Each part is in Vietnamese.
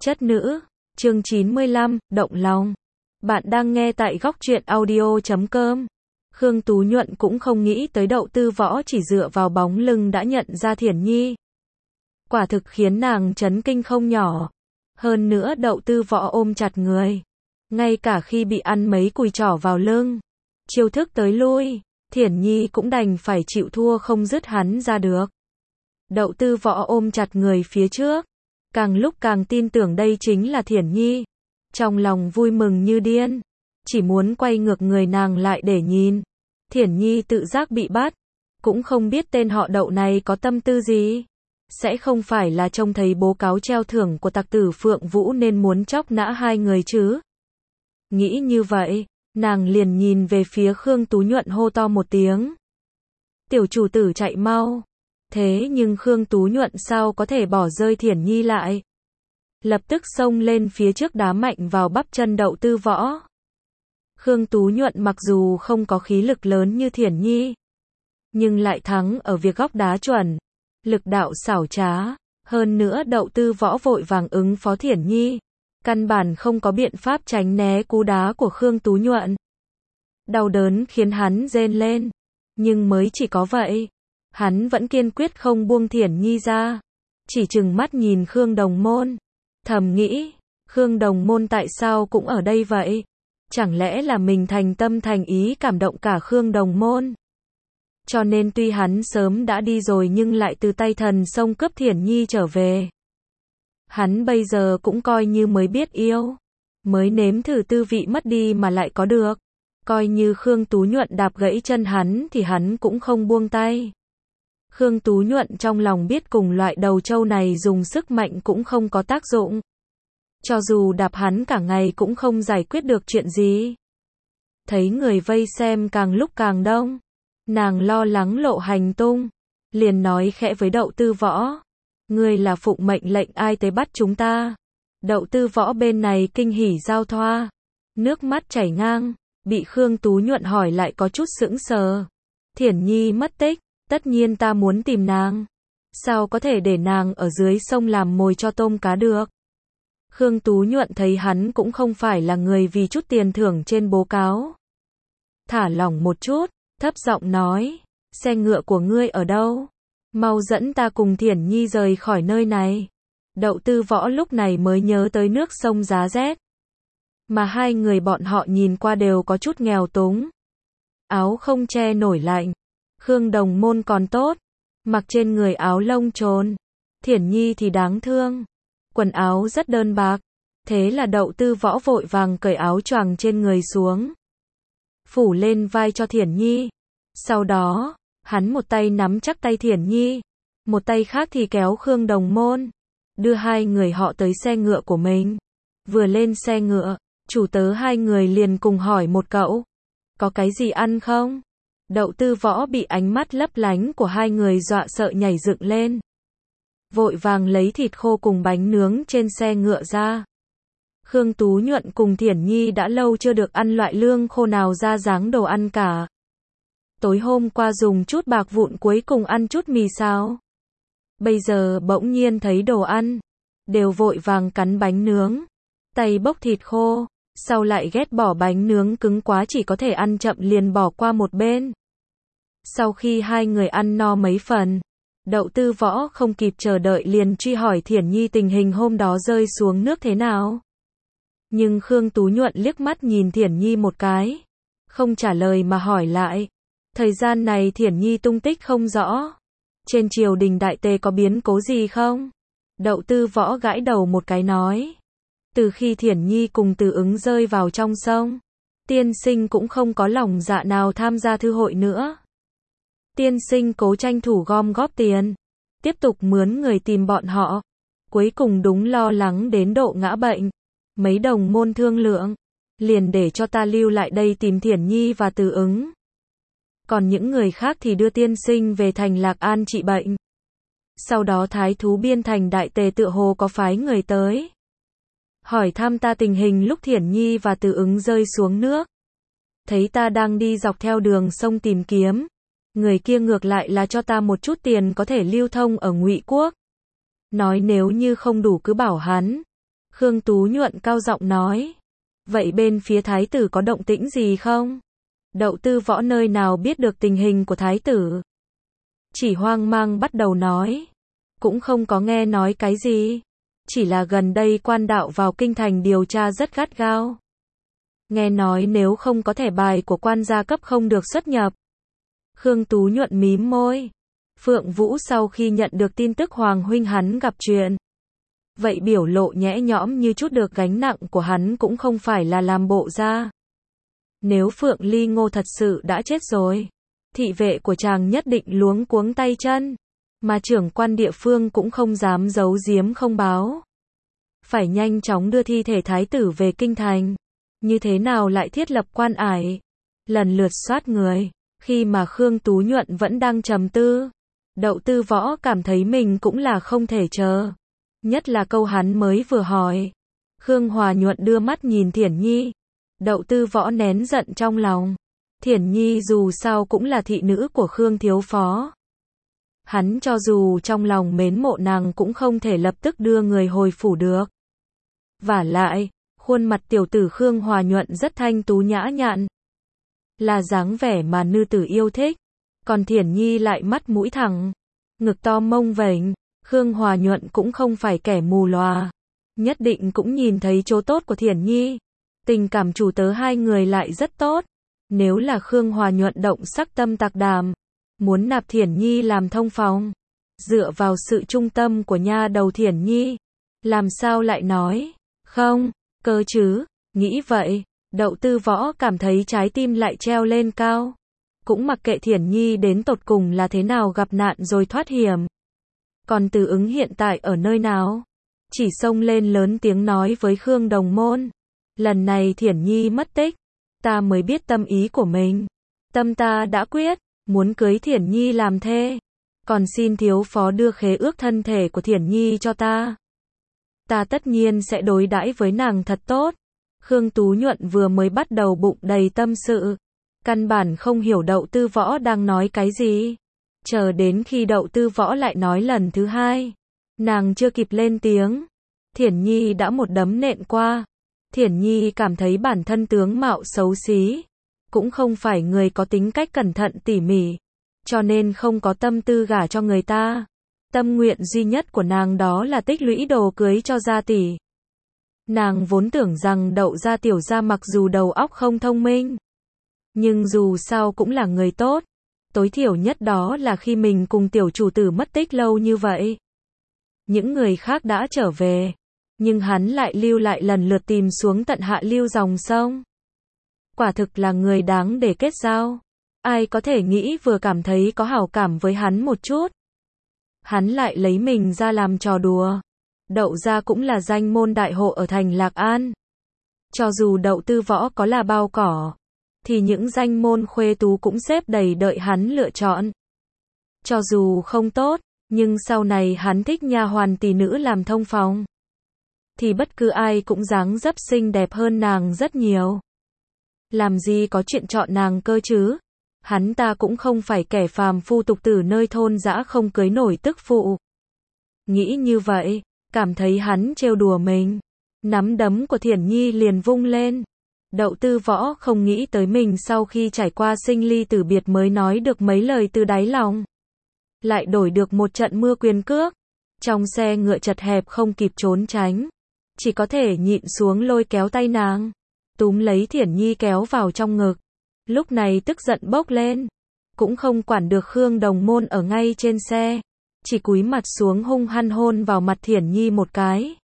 Chất nữ, chương 95, động lòng. Bạn đang nghe tại góc truyện audio.com. Khương Tú Nhuận cũng không nghĩ tới Đậu Tư Võ chỉ dựa vào bóng lưng đã nhận ra Thiển Nhi. Quả thực khiến nàng chấn kinh không nhỏ. Hơn nữa Đậu Tư Võ ôm chặt người. Ngay cả khi bị ăn mấy cùi chỏ vào lưng, chiêu thức tới lui, Thiển Nhi cũng đành phải chịu thua không dứt hắn ra được. Đậu Tư Võ ôm chặt người phía trước. Càng lúc càng tin tưởng đây chính là Thiển Nhi. Trong lòng vui mừng như điên. Chỉ muốn quay ngược người nàng lại để nhìn. Thiển Nhi tự giác bị bắt. Cũng không biết tên họ Đậu này có tâm tư gì. Sẽ không phải là trông thấy bố cáo treo thưởng của tặc tử Phượng Vũ nên muốn chóc nã hai người chứ. Nghĩ như vậy, nàng liền nhìn về phía Khương Tú Nhuận hô to một tiếng. Tiểu chủ tử chạy mau. Thế nhưng Khương Tú Nhuận sao có thể bỏ rơi Thiển Nhi lại. Lập tức xông lên phía trước đá mạnh vào bắp chân Đậu Tư Võ. Khương Tú Nhuận mặc dù không có khí lực lớn như Thiển Nhi, nhưng lại thắng ở việc góc đá chuẩn, lực đạo xảo trá. Hơn nữa Đậu Tư Võ vội vàng ứng phó Thiển Nhi, căn bản không có biện pháp tránh né cú đá của Khương Tú Nhuận. Đau đớn khiến hắn rên lên, nhưng mới chỉ có vậy. Hắn vẫn kiên quyết không buông Thiển Nhi ra, chỉ trừng mắt nhìn Khương Đồng Môn, thầm nghĩ, Khương Đồng Môn tại sao cũng ở đây vậy? Chẳng lẽ là mình thành tâm thành ý cảm động cả Khương Đồng Môn? Cho nên tuy hắn sớm đã đi rồi nhưng lại từ tay thần xông cướp Thiển Nhi trở về. Hắn bây giờ cũng coi như mới biết yêu, mới nếm thử tư vị mất đi mà lại có được. Coi như Khương Tú Nhuận đạp gãy chân hắn thì hắn cũng không buông tay. Khương Tú Nhuận trong lòng biết cùng loại đầu trâu này dùng sức mạnh cũng không có tác dụng. Cho dù đạp hắn cả ngày cũng không giải quyết được chuyện gì. Thấy người vây xem càng lúc càng đông, nàng lo lắng lộ hành tung, liền nói khẽ với Đậu Tư Võ. Ngươi là phụng mệnh lệnh ai tới bắt chúng ta? Đậu Tư Võ bên này kinh hỉ giao thoa, nước mắt chảy ngang, bị Khương Tú Nhuận hỏi lại có chút sững sờ. Thiển Nhi mất tích. Tất nhiên ta muốn tìm nàng. Sao có thể để nàng ở dưới sông làm mồi cho tôm cá được? Khương Tú Nhuận thấy hắn cũng không phải là người vì chút tiền thưởng trên bố cáo. Thả lỏng một chút, thấp giọng nói. Xe ngựa của ngươi ở đâu? Mau dẫn ta cùng Thiển Nhi rời khỏi nơi này. Đậu Tư Võ lúc này mới nhớ tới nước sông giá rét. Mà hai người bọn họ nhìn qua đều có chút nghèo túng. Áo không che nổi lạnh. Khương Đồng Môn còn tốt, mặc trên người áo lông trồn. Thiển Nhi thì đáng thương, quần áo rất đơn bạc. Thế là Đậu Tư Võ vội vàng cởi áo choàng trên người xuống, phủ lên vai cho Thiển Nhi. Sau đó, hắn một tay nắm chắc tay Thiển Nhi, một tay khác thì kéo Khương Đồng Môn, đưa hai người họ tới xe ngựa của mình. Vừa lên xe ngựa, chủ tớ hai người liền cùng hỏi một cậu, có cái gì ăn không? Đậu Tư Võ bị ánh mắt lấp lánh của hai người dọa sợ nhảy dựng lên. Vội vàng lấy thịt khô cùng bánh nướng trên xe ngựa ra. Khương Tú Nhuận cùng Thiển Nhi đã lâu chưa được ăn loại lương khô nào ra dáng đồ ăn cả. Tối hôm qua dùng chút bạc vụn cuối cùng ăn chút mì xào. Bây giờ bỗng nhiên thấy đồ ăn, đều vội vàng cắn bánh nướng, tay bốc thịt khô, sau lại ghét bỏ bánh nướng cứng quá chỉ có thể ăn chậm liền bỏ qua một bên. Sau khi hai người ăn no mấy phần, Đậu Tư Võ không kịp chờ đợi liền truy hỏi Thiển Nhi tình hình hôm đó rơi xuống nước thế nào. Nhưng Khương Tú Nhuận liếc mắt nhìn Thiển Nhi một cái, không trả lời mà hỏi lại. Thời gian này Thiển Nhi tung tích không rõ. Trên triều đình đại tề có biến cố gì không? Đậu Tư Võ gãi đầu một cái nói. Từ khi Thiển Nhi cùng Từ Ứng rơi vào trong sông, tiên sinh cũng không có lòng dạ nào tham gia thư hội nữa. Tiên sinh cố tranh thủ gom góp tiền, tiếp tục mướn người tìm bọn họ. Cuối cùng đúng lo lắng đến độ ngã bệnh. Mấy đồng môn thương lượng, liền để cho ta lưu lại đây tìm Thiển Nhi và Từ Ứng. Còn những người khác thì đưa tiên sinh về thành Lạc An trị bệnh. Sau đó Thái thú biên thành đại tề tựa hồ có phái người tới hỏi thăm ta tình hình lúc Thiển Nhi và Từ Ứng rơi xuống nước. Thấy ta đang đi dọc theo đường sông tìm kiếm, người kia ngược lại là cho ta một chút tiền có thể lưu thông ở Ngụy Quốc. Nói nếu như không đủ cứ bảo hắn. Khương Tú Nhuận cao giọng nói. Vậy bên phía thái tử có động tĩnh gì không? Đậu Tư Võ nơi nào biết được tình hình của thái tử. Chỉ hoang mang bắt đầu nói. Cũng không có nghe nói cái gì. Chỉ là gần đây quan đạo vào kinh thành điều tra rất gắt gao. Nghe nói nếu không có thẻ bài của quan gia cấp không được xuất nhập. Khương Tú Nhuận mím môi. Phượng Vũ sau khi nhận được tin tức Hoàng huynh hắn gặp chuyện. Vậy biểu lộ nhẽ nhõm như chút được gánh nặng của hắn cũng không phải là làm bộ ra. Nếu Phượng Ly Ngô thật sự đã chết rồi, thị vệ của chàng nhất định luống cuống tay chân. Mà trưởng quan địa phương cũng không dám giấu giếm không báo. Phải nhanh chóng đưa thi thể thái tử về kinh thành. Như thế nào lại thiết lập quan ải? Lần lượt soát người. Khi mà Khương Tú Nhuận vẫn đang trầm tư, Đậu Tư Võ cảm thấy mình cũng là không thể chờ. Nhất là câu hắn mới vừa hỏi. Khương Hòa Nhuận đưa mắt nhìn Thiển Nhi. Đậu Tư Võ nén giận trong lòng. Thiển Nhi dù sao cũng là thị nữ của Khương thiếu phó. Hắn cho dù trong lòng mến mộ nàng cũng không thể lập tức đưa người hồi phủ được. Vả lại, khuôn mặt tiểu tử Khương Hòa Nhuận rất thanh tú nhã nhặn. Là dáng vẻ mà nữ tử yêu thích. Còn Thiển Nhi lại mắt mũi thẳng, ngực to mông vểnh. Khương Hòa Nhuận cũng không phải kẻ mù lòa. Nhất định cũng nhìn thấy chỗ tốt của Thiển Nhi. Tình cảm chủ tớ hai người lại rất tốt. Nếu là Khương Hòa Nhuận động sắc tâm tạc đàm, muốn nạp Thiển Nhi làm thông phòng, dựa vào sự trung tâm của nha đầu Thiển Nhi, làm sao lại nói không, cơ chứ? Nghĩ vậy, Đậu Tư Võ cảm thấy trái tim lại treo lên cao. Cũng mặc kệ Thiển Nhi đến tột cùng là thế nào gặp nạn rồi thoát hiểm. Còn Từ Ứng hiện tại ở nơi nào? Chỉ xông lên lớn tiếng nói với Khương Đồng Môn. Lần này Thiển Nhi mất tích, ta mới biết tâm ý của mình. Tâm ta đã quyết, muốn cưới Thiển Nhi làm thê. Còn xin thiếu phó đưa khế ước thân thể của Thiển Nhi cho ta. Ta tất nhiên sẽ đối đãi với nàng thật tốt. Khương Tú Nhuận vừa mới bắt đầu bụng đầy tâm sự. Căn bản không hiểu Đậu Tư Võ đang nói cái gì. Chờ đến khi Đậu Tư Võ lại nói lần thứ hai. Nàng chưa kịp lên tiếng. Thiển Nhi đã một đấm nện qua. Thiển Nhi cảm thấy bản thân tướng mạo xấu xí. Cũng không phải người có tính cách cẩn thận tỉ mỉ. Cho nên không có tâm tư gả cho người ta. Tâm nguyện duy nhất của nàng đó là tích lũy đồ cưới cho gia tỷ. Nàng vốn tưởng rằng Đậu gia tiểu gia mặc dù đầu óc không thông minh, nhưng dù sao cũng là người tốt. Tối thiểu nhất đó là khi mình cùng tiểu chủ tử mất tích lâu như vậy. Những người khác đã trở về, nhưng hắn lại lưu lại lần lượt tìm xuống tận hạ lưu dòng sông. Quả thực là người đáng để kết giao. Ai có thể nghĩ vừa cảm thấy có hảo cảm với hắn một chút, hắn lại lấy mình ra làm trò đùa. Đậu gia cũng là danh môn đại hộ ở thành Lạc An. Cho dù Đậu Tư Võ có là bao cỏ, thì những danh môn khuê tú cũng xếp đầy đợi hắn lựa chọn. Cho dù không tốt, nhưng sau này hắn thích nha hoàn tỷ nữ làm thông phòng, thì bất cứ ai cũng dáng dấp xinh đẹp hơn nàng rất nhiều. Làm gì có chuyện chọn nàng cơ chứ? Hắn ta cũng không phải kẻ phàm phu tục tử nơi thôn dã không cưới nổi tức phụ. Nghĩ như vậy, cảm thấy hắn trêu đùa mình. Nắm đấm của Thiển Nhi liền vung lên. Đậu Tư Võ không nghĩ tới mình sau khi trải qua sinh ly tử biệt mới nói được mấy lời từ đáy lòng. Lại đổi được một trận mưa quyền cước. Trong xe ngựa chật hẹp không kịp trốn tránh. Chỉ có thể nhịn xuống lôi kéo tay nàng. Túm lấy Thiển Nhi kéo vào trong ngực. Lúc này tức giận bốc lên. Cũng không quản được Khương Đồng Môn ở ngay trên xe. Chỉ cúi mặt xuống hung hăng hôn vào mặt Thiển Nhi một cái.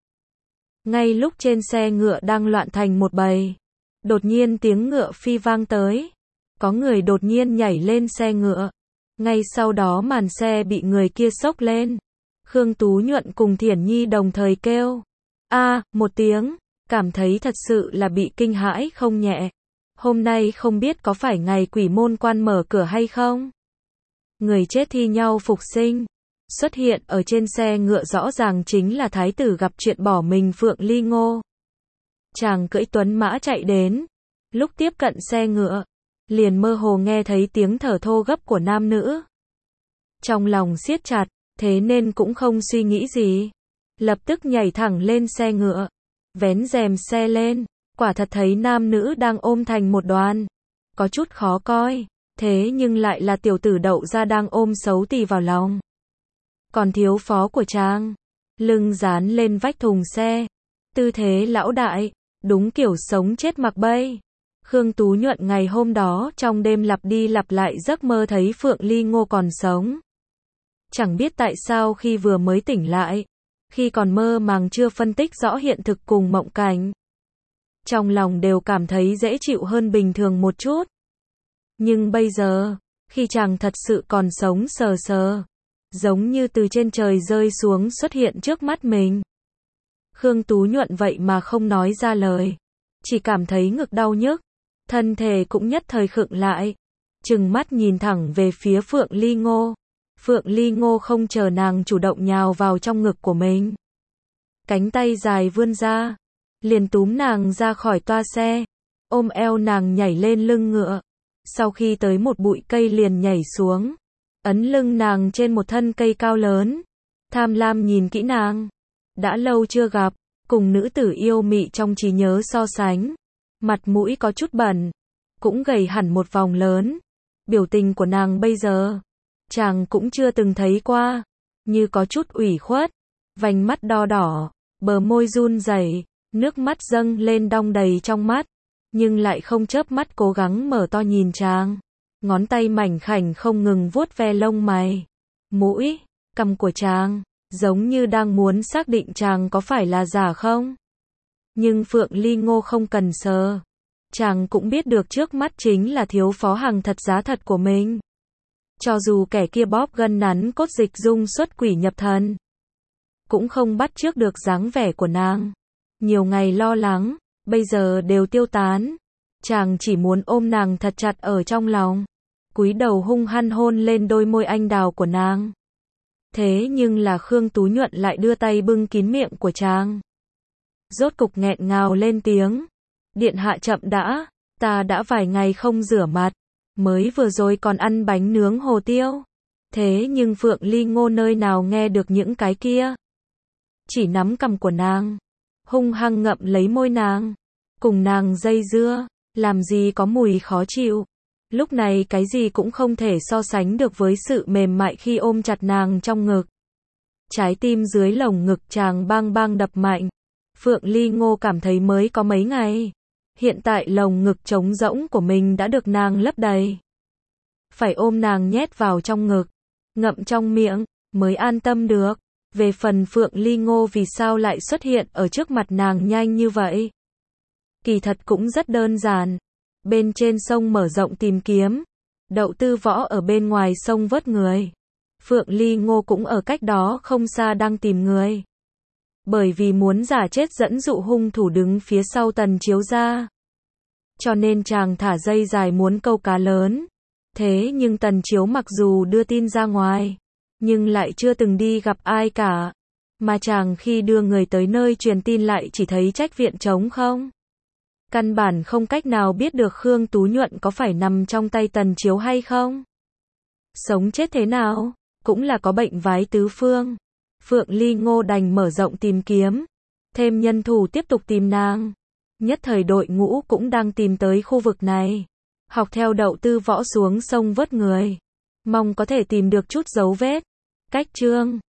Ngay lúc trên xe ngựa đang loạn thành một bầy. Đột nhiên tiếng ngựa phi vang tới. Có người đột nhiên nhảy lên xe ngựa. Ngay sau đó màn xe bị người kia xốc lên. Khương Tú Nhuận cùng Thiển Nhi đồng thời kêu a một tiếng. Cảm thấy thật sự là bị kinh hãi không nhẹ. Hôm nay không biết có phải ngày quỷ môn quan mở cửa hay không? Người chết thi nhau phục sinh. Xuất hiện ở trên xe ngựa rõ ràng chính là thái tử gặp chuyện bỏ mình Phượng Ly Ngô. Chàng cưỡi tuấn mã chạy đến. Lúc tiếp cận xe ngựa, liền mơ hồ nghe thấy tiếng thở thô gấp của nam nữ. Trong lòng siết chặt, thế nên cũng không suy nghĩ gì. Lập tức nhảy thẳng lên xe ngựa. vén rèm xe lên, quả thật thấy nam nữ đang ôm thành một đoàn. Có chút khó coi, thế nhưng lại là tiểu tử Đậu gia đang ôm xấu tì vào lòng. Còn thiếu phó của Trang, lưng dán lên vách thùng xe, tư thế lão đại, đúng kiểu sống chết mặc bay. Khương Tú Nhuận ngày hôm đó trong đêm lặp đi lặp lại giấc mơ thấy Phượng Ly Ngô còn sống. Chẳng biết tại sao khi vừa mới tỉnh lại, khi còn mơ màng chưa phân tích rõ hiện thực cùng mộng cảnh, trong lòng đều cảm thấy dễ chịu hơn bình thường một chút. Nhưng bây giờ, khi chàng thật sự còn sống sờ sờ, giống như từ trên trời rơi xuống xuất hiện trước mắt mình. Khương Tú Nhuận vậy mà không nói ra lời, chỉ cảm thấy ngực đau nhức, thân thể cũng nhất thời khựng lại, trừng mắt nhìn thẳng về phía Phượng Ly Ngô. Phượng Ly Ngô không chờ nàng chủ động nhào vào trong ngực của mình, cánh tay dài vươn ra, liền túm nàng ra khỏi toa xe, ôm eo nàng nhảy lên lưng ngựa. Sau khi tới một bụi cây liền nhảy xuống, ấn lưng nàng trên một thân cây cao lớn, tham lam nhìn kỹ nàng. Đã lâu chưa gặp, cùng nữ tử yêu mị trong trí nhớ so sánh, mặt mũi có chút bẩn, cũng gầy hẳn một vòng lớn. Biểu tình của nàng bây giờ, chàng cũng chưa từng thấy qua, như có chút ủy khuất, vành mắt đo đỏ, bờ môi run rẩy, nước mắt dâng lên đong đầy trong mắt, nhưng lại không chớp mắt cố gắng mở to nhìn chàng. Ngón tay mảnh khảnh không ngừng vuốt ve lông mày, mũi, cằm của chàng, giống như đang muốn xác định chàng có phải là giả không. Nhưng Phượng Ly Ngô không cần sờ, chàng cũng biết được trước mắt chính là thiếu phó hàng thật giá thật của mình. Cho dù kẻ kia bóp gân nắn cốt dịch dung xuất quỷ nhập thần, cũng không bắt chước được dáng vẻ của nàng. Nhiều ngày lo lắng, bây giờ đều tiêu tán. Chàng chỉ muốn ôm nàng thật chặt ở trong lòng, cúi đầu hung hăng hôn lên đôi môi anh đào của nàng. Thế nhưng là Khương Tú Nhuận lại đưa tay bưng kín miệng của chàng. Rốt cục nghẹn ngào lên tiếng. Điện hạ chậm đã, ta đã vài ngày không rửa mặt, mới vừa rồi còn ăn bánh nướng hồ tiêu. Thế nhưng Phượng Ly Ngô nơi nào nghe được những cái kia. Chỉ nắm cằm của nàng, hung hăng ngậm lấy môi nàng, cùng nàng dây dưa, làm gì có mùi khó chịu. Lúc này cái gì cũng không thể so sánh được với sự mềm mại khi ôm chặt nàng trong ngực. Trái tim dưới lồng ngực chàng bang bang đập mạnh. Phượng Ly Ngô cảm thấy mới có mấy ngày, hiện tại lồng ngực trống rỗng của mình đã được nàng lấp đầy. Phải ôm nàng nhét vào trong ngực, ngậm trong miệng, mới an tâm được. Về phần Phượng Ly Ngô vì sao lại xuất hiện ở trước mặt nàng nhanh như vậy? Kỳ thật cũng rất đơn giản. Bên trên sông mở rộng tìm kiếm, Đậu Tư Võ ở bên ngoài sông vớt người. Phượng Ly Ngô cũng ở cách đó không xa đang tìm người. Bởi vì muốn giả chết dẫn dụ hung thủ đứng phía sau Tần Chiếu ra, cho nên chàng thả dây dài muốn câu cá lớn. Thế nhưng Tần Chiếu mặc dù đưa tin ra ngoài, nhưng lại chưa từng đi gặp ai cả. Mà chàng khi đưa người tới nơi truyền tin lại chỉ thấy trách viện trống không. Căn bản không cách nào biết được Khương Tú Nhuận có phải nằm trong tay Tần Chiếu hay không. Sống chết thế nào, cũng là có bệnh vái tứ phương. Phượng Ly Ngô đành mở rộng tìm kiếm, thêm nhân thủ tiếp tục tìm nàng. Nhất thời đội ngũ cũng đang tìm tới khu vực này, học theo Đậu Tư Võ xuống sông vớt người, mong có thể tìm được chút dấu vết. Cách chương